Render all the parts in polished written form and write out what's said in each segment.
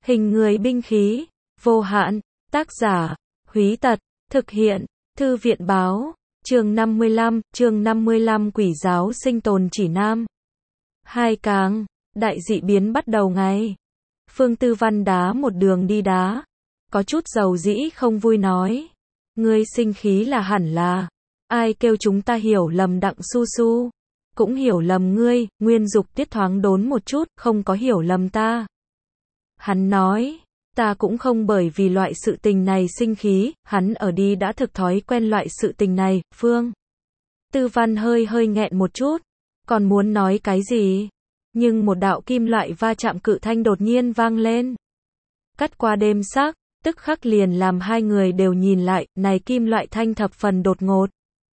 Hình người binh khí, vô hạn, tác giả, Húy Tật, thực hiện, Thư viện báo, chương 55 Quỷ giáo sinh tồn chỉ nam. Hai càng, đại dị biến bắt đầu ngay. Phương Tư Văn đá một đường đi đá, có chút dầu dĩ không vui nói. Ngươi sinh khí là hẳn là, ai kêu chúng ta hiểu lầm Đặng Su Su. Cũng hiểu lầm ngươi, Nguyên Dục Tiết thoáng đốn một chút, không có hiểu lầm ta. Hắn nói, ta cũng không bởi vì loại sự tình này sinh khí, hắn ở đi đã thực thói quen loại sự tình này, Phương. Tư Văn hơi nghẹn một chút, còn muốn nói cái gì? Nhưng một đạo kim loại va chạm cự thanh đột nhiên vang lên. Cắt qua đêm sắc, tức khắc liền làm hai người đều nhìn lại, này kim loại thanh thập phần đột ngột.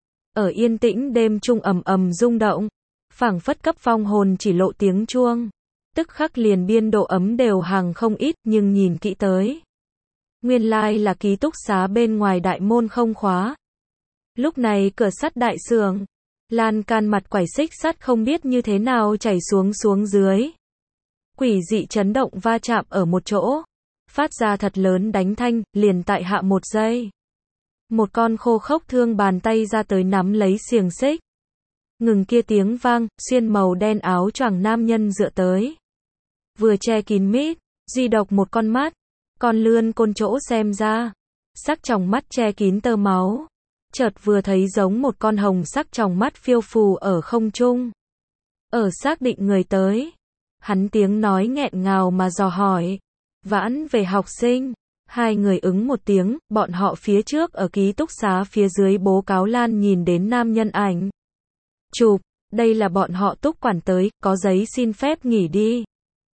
Ở yên tĩnh đêm trung ầm rung động, phảng phất cấp phong hồn chỉ lộ tiếng chuông. Tức khắc liền biên độ ấm đều hàng không ít, nhưng nhìn kỹ tới. Nguyên lai là ký túc xá bên ngoài đại môn không khóa. Lúc này cửa sắt đại sưởng, lan can mặt quải xích sắt không biết như thế nào chảy xuống dưới. Quỷ dị chấn động va chạm ở một chỗ, phát ra thật lớn đánh thanh, liền tại hạ một giây. Một con khô khốc thương bàn tay ra tới nắm lấy xiềng xích. Ngừng kia tiếng vang, xuyên màu đen áo choàng nam nhân dựa tới. Vừa che kín mít, duy độc một con mắt, con lươn côn chỗ xem ra. Sắc tròng mắt che kín tơ máu. Chợt vừa thấy giống một con hồng sắc tròng mắt phiêu phù ở không trung. Ở xác định người tới. Hắn tiếng nói nghẹn ngào mà dò hỏi. Vãn về học sinh. Hai người ứng một tiếng, bọn họ phía trước ở ký túc xá phía dưới bố cáo lan nhìn đến nam nhân ảnh. Chụp, đây là bọn họ túc quản tới, có giấy xin phép nghỉ đi.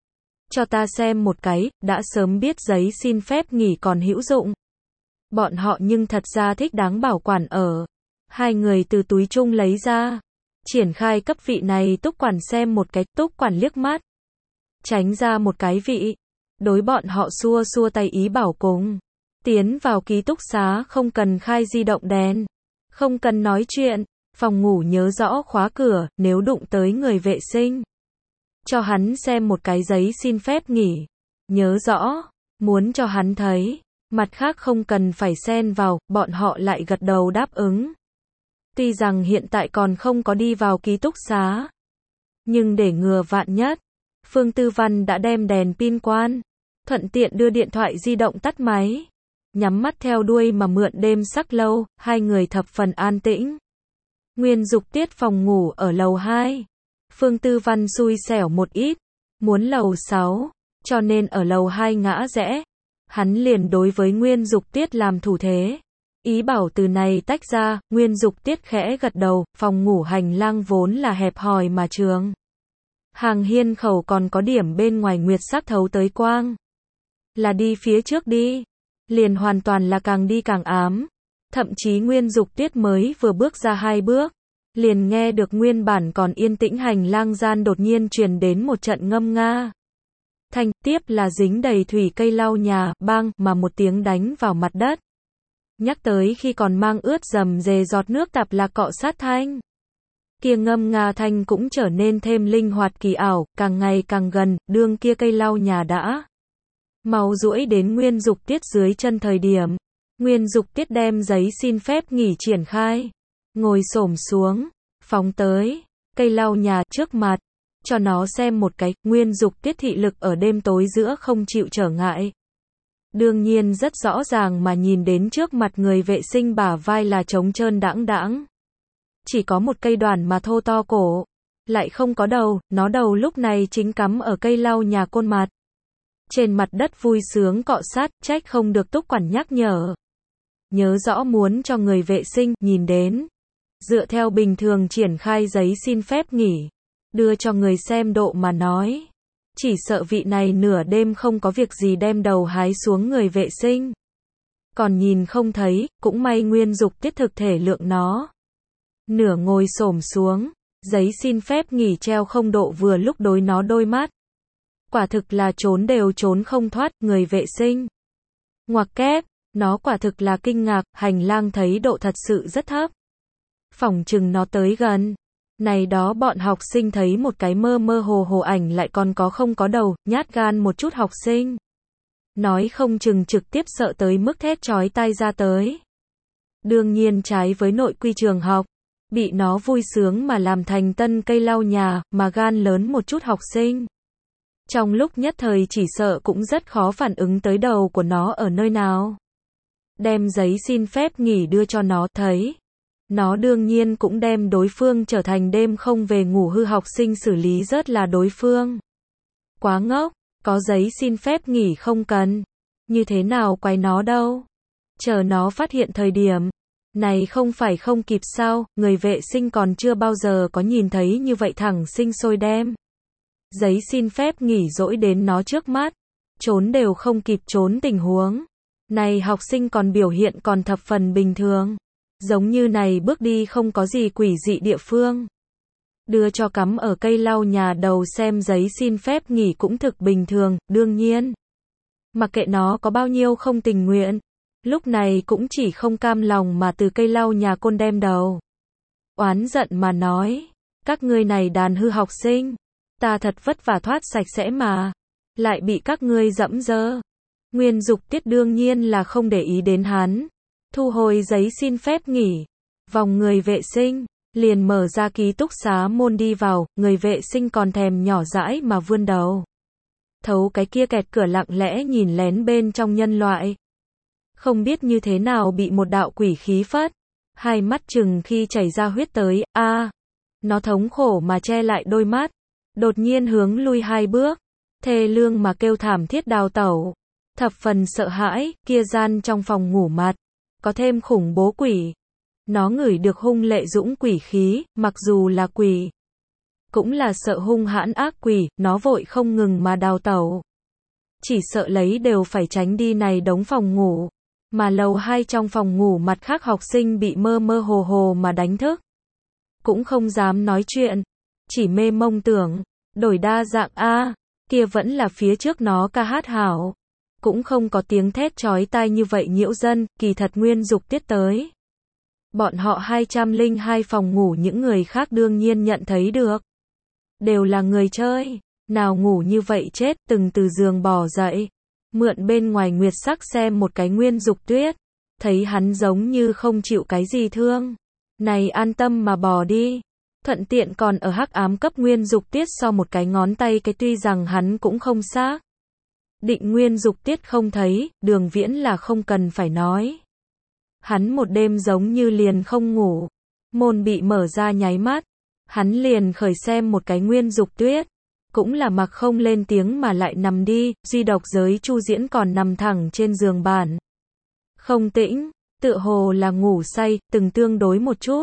Cho ta xem một cái, đã sớm biết giấy xin phép nghỉ còn hữu dụng. Bọn họ nhưng thật ra thích đáng bảo quản ở. Hai người từ túi chung lấy ra. Triển khai cấp vị này túc quản xem một cái, túc quản liếc mắt. Tránh ra một cái vị. Đối bọn họ xua tay ý bảo cùng. Tiến vào ký túc xá không cần khai di động đèn. Không cần nói chuyện. Phòng ngủ nhớ rõ khóa cửa, nếu đụng tới người vệ sinh. Cho hắn xem một cái giấy xin phép nghỉ. Nhớ rõ, muốn cho hắn thấy. Mặt khác không cần phải xen vào, bọn họ lại gật đầu đáp ứng. Tuy rằng hiện tại còn không có đi vào ký túc xá. Nhưng để ngừa vạn nhất, Phương Tư Văn đã đem đèn pin quan. Thuận tiện đưa điện thoại di động tắt máy. Nhắm mắt theo đuôi mà mượn đêm sắc lâu, hai người thập phần an tĩnh. Nguyên Dục Tiết phòng ngủ ở lầu 2. Phương Tư Văn xui xẻo một ít, muốn lầu 6, cho nên ở lầu 2 ngã rẽ. Hắn liền đối với Nguyên Dục Tiết làm thủ thế. Ý bảo từ này tách ra, Nguyên Dục Tiết khẽ gật đầu, phòng ngủ hành lang vốn là hẹp hòi mà trường. Hàng hiên khẩu còn có điểm bên ngoài nguyệt sắc thấu tới quang. Là đi phía trước đi. Liền hoàn toàn là càng đi càng ám. Thậm chí Nguyên Dục Tiết mới vừa bước ra 2 bước. Liền nghe được nguyên bản còn yên tĩnh hành lang gian đột nhiên truyền đến một trận ngâm nga. Thanh, tiếp là dính đầy thủy cây lau nhà, bang, mà một tiếng đánh vào mặt đất. Nhắc tới khi còn mang ướt dầm dề giọt nước tạp là cọ sát thanh. Kia ngâm nga thanh cũng trở nên thêm linh hoạt kỳ ảo, càng ngày càng gần, đương kia cây lau nhà đã. Máu duỗi đến Nguyên Dục Tiết dưới chân thời điểm. Nguyên Dục Tiết đem giấy xin phép nghỉ triển khai. Ngồi xổm xuống, phóng tới, cây lau nhà trước mặt. Cho nó xem một cái, Nguyên Dục Tiết thị lực ở đêm tối giữa không chịu trở ngại. Đương nhiên rất rõ ràng mà nhìn đến trước mặt người vệ sinh bả vai là trống trơn đãng. Chỉ có một cây đoàn mà thô to cổ. Lại không có đầu, nó đầu lúc này chính cắm ở cây lau nhà côn mặt. Trên mặt đất vui sướng cọ sát, trách không được túc quản nhắc nhở. Nhớ rõ muốn cho người vệ sinh nhìn đến. Dựa theo bình thường triển khai giấy xin phép nghỉ. Đưa cho người xem độ mà nói. Chỉ sợ vị này nửa đêm không có việc gì đem đầu hái xuống người vệ sinh. Còn nhìn không thấy, cũng may Nguyên Dục Tiết thực thể lượng nó. Nửa ngồi xổm xuống, giấy xin phép nghỉ treo không độ vừa lúc đối nó đôi mắt. Quả thực là trốn đều trốn không thoát, người vệ sinh. Ngoặc kép, nó quả thực là kinh ngạc, hành lang thấy độ thật sự rất thấp. Phỏng chừng nó tới gần. Này đó bọn học sinh thấy một cái mơ mơ hồ hồ ảnh lại còn có không có đầu, nhát gan một chút học sinh. nói không chừng trực tiếp sợ tới mức thét chói tai ra tới. Đương nhiên trái với nội quy trường học, bị nó vui sướng mà làm thành tân cây lau nhà, mà gan lớn một chút học sinh. Trong lúc nhất thời chỉ sợ cũng rất khó phản ứng tới đầu của nó ở nơi nào. Đem giấy xin phép nghỉ đưa cho nó thấy. Nó đương nhiên cũng đem đối phương trở thành đêm không về ngủ hư học sinh xử lý rớt là đối phương. Quá ngốc, có giấy xin phép nghỉ không cần. Như thế nào quay nó đâu. Chờ nó phát hiện thời điểm. Này không phải không kịp sao, người vệ sinh còn chưa bao giờ có nhìn thấy như vậy thẳng sinh sôi đem. Giấy xin phép nghỉ dỗi đến nó trước mắt. Trốn đều không kịp trốn tình huống. Này học sinh còn biểu hiện còn thập phần bình thường. Giống như này bước đi không có gì quỷ dị địa phương. Đưa cho cắm ở cây lau nhà đầu xem giấy xin phép nghỉ cũng thực bình thường, đương nhiên. Mặc kệ nó có bao nhiêu không tình nguyện. Lúc này cũng chỉ không cam lòng mà từ cây lau nhà côn đem đầu. Oán giận mà nói. Các ngươi này đàn hư học sinh. Ta thật vất vả thoát sạch sẽ mà. Lại bị các ngươi dẫm dơ. Nguyên Dục Tiết đương nhiên là không để ý đến hắn. Thu hồi giấy xin phép nghỉ. Vòng người vệ sinh. Liền mở ra ký túc xá môn đi vào. Người vệ sinh còn thèm nhỏ dãi mà vươn đầu. Thấu cái kia kẹt cửa lặng lẽ nhìn lén bên trong nhân loại. Không biết như thế nào bị một đạo quỷ khí phất. Hai mắt chừng khi chảy ra huyết tới. Nó thống khổ mà che lại đôi mắt. Đột nhiên hướng lui 2 bước. Thê lương mà kêu thảm thiết đào tẩu. Thập phần sợ hãi, kia gian trong phòng ngủ mặt. Có thêm khủng bố quỷ. Nó ngửi được hung lệ dũng quỷ khí, mặc dù là quỷ. Cũng là sợ hung hãn ác quỷ, nó vội không ngừng mà đào tẩu. Chỉ sợ lấy đều phải tránh đi này đống phòng ngủ. Mà lầu 2 trong phòng ngủ mặt khác học sinh bị mơ mơ hồ hồ mà đánh thức. Cũng không dám nói chuyện. Chỉ mê mông tưởng. Đổi đa dạng kia vẫn là phía trước nó ca hát hảo. Cũng không có tiếng thét chói tai như vậy nhiễu dân, kỳ thật Nguyên Dục Tiết tới. Bọn họ 202 phòng ngủ những người khác đương nhiên nhận thấy được. Đều là người chơi. Nào ngủ như vậy chết từng từ giường bò dậy. Mượn bên ngoài nguyệt sắc xem một cái Nguyên Dục Tuyết. Thấy hắn giống như không chịu cái gì thương. Này an tâm mà bò đi. Thuận tiện còn ở hắc ám cấp Nguyên Dục Tiết so một cái ngón tay cái tuy rằng hắn cũng không xác. Định Nguyên Dục Tiết không thấy, Đường Viễn là không cần phải nói. Hắn một đêm giống như liền không ngủ. Môn bị mở ra nháy mắt. Hắn liền khởi xem một cái Nguyên Dục Tuyết. Cũng là mặc không lên tiếng mà lại nằm đi, duy độc giới Chu Diễn còn nằm thẳng trên giường bản. Không tĩnh, tựa hồ là ngủ say, từng tương đối một chút.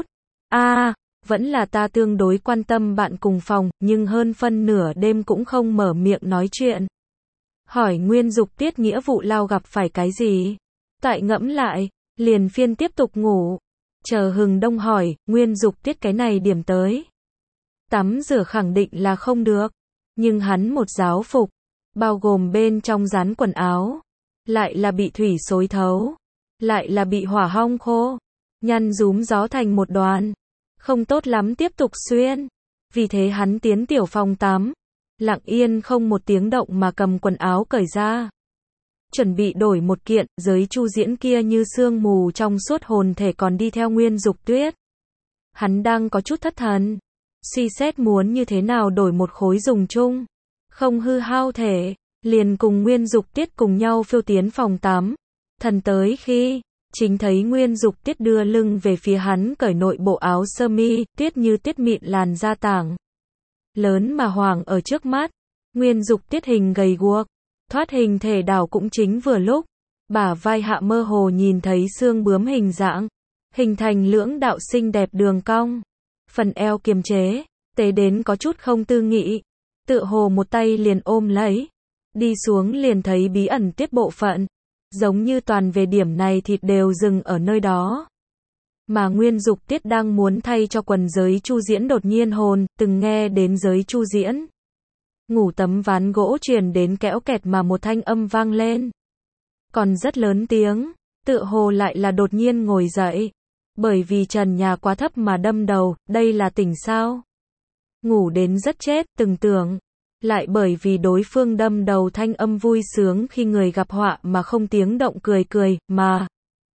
Vẫn là ta tương đối quan tâm bạn cùng phòng, nhưng hơn phân nửa đêm cũng không mở miệng nói chuyện. Hỏi Nguyên Dục Tiết nghĩa vụ lao gặp phải cái gì? Tại ngẫm lại, liền phiên tiếp tục ngủ. Chờ hừng đông hỏi, Nguyên Dục Tiết cái này điểm tới. Tắm rửa khẳng định là không được. Nhưng hắn một giáo phục, bao gồm bên trong dán quần áo. Lại là bị thủy xối thấu. Lại là bị hỏa hong khô. Nhăn rúm gió thành một đoàn. Không tốt lắm tiếp tục xuyên. Vì thế hắn tiến tiểu phòng tắm. Lặng yên không một tiếng động mà cầm quần áo cởi ra. Chuẩn bị đổi một kiện, giới Chu Diễn kia như sương mù trong suốt hồn thể còn đi theo Nguyên Dục Tuyết. Hắn đang có chút thất thần. Suy xét muốn như thế nào đổi một khối dùng chung. Không hư hao thể. Liền cùng Nguyên Dục Tiết cùng nhau phiêu tiến phòng tắm. Thần tới khi chính thấy Nguyên Dục Tiết đưa lưng về phía hắn cởi nội bộ áo sơ mi, tuyết như tiết mịn làn da tảng. Lớn mà hoàng ở trước mắt. Nguyên Dục Tiết hình gầy guộc. Thoát hình thể đảo cũng chính vừa lúc. Bả vai hạ mơ hồ nhìn thấy xương bướm hình dạng. Hình thành lưỡng đạo xinh đẹp đường cong. Phần eo kiềm chế. Tế đến có chút không tư nghị. Tựa hồ một tay liền ôm lấy. Đi xuống liền thấy bí ẩn tiết bộ phận. Giống như toàn về điểm này thịt đều dừng ở nơi đó. Mà Nguyên Dục Tiết đang muốn thay cho quần giới Chu Diễn đột nhiên hồn, từng nghe đến giới Chu Diễn. Ngủ tấm ván gỗ truyền đến kẽo kẹt mà một thanh âm vang lên. Còn rất lớn tiếng, tựa hồ lại là đột nhiên ngồi dậy. Bởi vì trần nhà quá thấp mà đâm đầu, đây là tỉnh sao? Ngủ đến rất chết, từng tưởng lại bởi vì đối phương đâm đầu thanh âm vui sướng khi người gặp họa mà không tiếng động cười cười, mà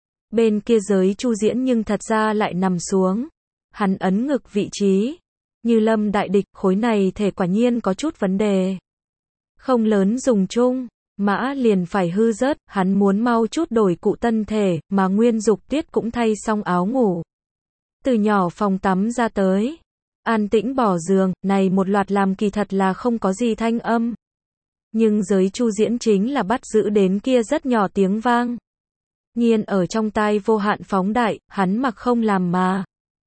bên kia Giới Chu Diễn nhưng thật ra lại nằm xuống. Hắn ấn ngực vị trí. Như lâm đại địch, khối này thể quả nhiên có chút vấn đề. Không lớn dùng chung, mã liền phải hư rớt, hắn muốn mau chút đổi cụ tân thể, mà Nguyên Dục Tiết cũng thay xong áo ngủ. Từ nhỏ phòng tắm ra tới. An tĩnh bỏ giường, này một loạt làm kỳ thật là không có gì thanh âm. Nhưng Giới Chu Diễn chính là bắt giữ đến kia rất nhỏ tiếng vang. Nhiên ở trong tai vô hạn phóng đại, hắn mặc không làm mà.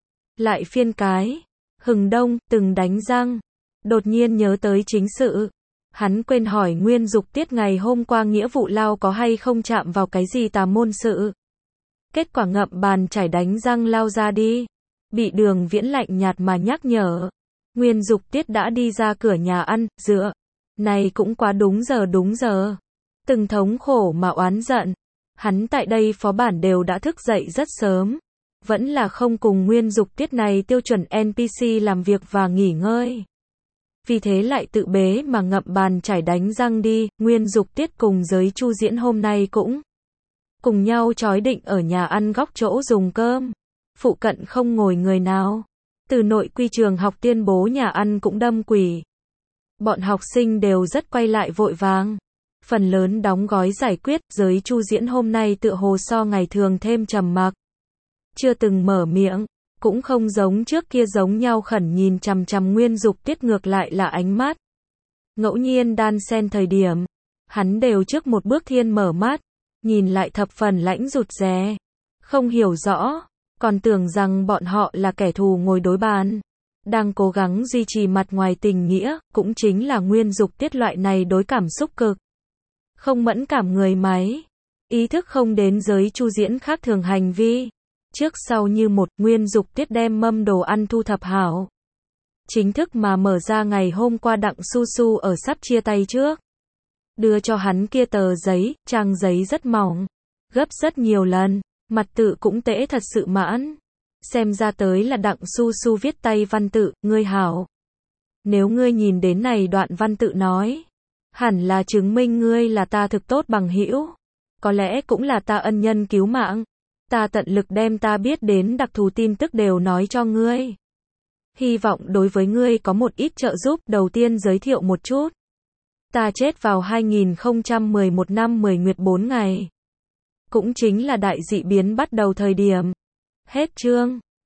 Lại phiên cái. Hừng đông, từng đánh răng. Đột nhiên nhớ tới chính sự. Hắn quên hỏi Nguyên Dục Tiết ngày hôm qua nghĩa vụ lao có hay không chạm vào cái gì tà môn sự. Kết quả ngậm bàn chải đánh răng lao ra đi. Bị Đường Viễn lạnh nhạt mà nhắc nhở. Nguyên Dục Tiết đã đi ra cửa nhà ăn, dựa. Này cũng quá đúng giờ. Từng thống khổ mà oán giận. Hắn tại đây phó bản đều đã thức dậy rất sớm. Vẫn là không cùng Nguyên Dục Tiết này tiêu chuẩn NPC làm việc và nghỉ ngơi. Vì thế lại tự bế mà ngậm bàn chải đánh răng đi. Nguyên Dục Tiết cùng Giới Chu Diễn hôm nay cũng cùng nhau chói định ở nhà ăn góc chỗ dùng cơm. Phụ cận không ngồi người nào. Từ nội quy trường học tuyên bố nhà ăn cũng đâm quỷ. Bọn học sinh đều rất quay lại vội vàng. Phần lớn đóng gói giải quyết. Giới Chu Diễn hôm nay tựa hồ so ngày thường thêm trầm mặc. Chưa từng mở miệng. Cũng không giống trước kia giống nhau khẩn nhìn chằm chằm Nguyên Dục Tiết, ngược lại là ánh mắt ngẫu nhiên đan xen thời điểm. Hắn đều trước một bước thiên mở mắt. Nhìn lại thập phần lãnh rụt rè. Không hiểu rõ. Còn tưởng rằng bọn họ là kẻ thù ngồi đối bàn. Đang cố gắng duy trì mặt ngoài tình nghĩa. Cũng chính là Nguyên Dục Tiết loại này đối cảm xúc cực không mẫn cảm người máy. Ý thức không đến Giới Chu Diễn khác thường hành vi. Trước sau như một, Nguyên Dục Tiết đem mâm đồ ăn thu thập hảo. Chính thức mà mở ra ngày hôm qua Đặng Su Su ở sắp chia tay trước. Đưa cho hắn kia tờ giấy, trang giấy rất mỏng. Gấp rất nhiều lần. Mặt tự cũng tễ thật sự mãn. Xem ra tới là Đặng Su Su viết tay văn tự, ngươi hảo. Nếu ngươi nhìn đến này đoạn văn tự nói. Hẳn là chứng minh ngươi là ta thực tốt bằng hữu. Có lẽ cũng là ta ân nhân cứu mạng. Ta tận lực đem ta biết đến đặc thù tin tức đều nói cho ngươi. Hy vọng đối với ngươi có một ít trợ giúp. Đầu tiên giới thiệu một chút. Ta chết vào 2011 năm 10 nguyệt 4 ngày. Cũng chính là đại dị biến bắt đầu thời điểm. Hết chương.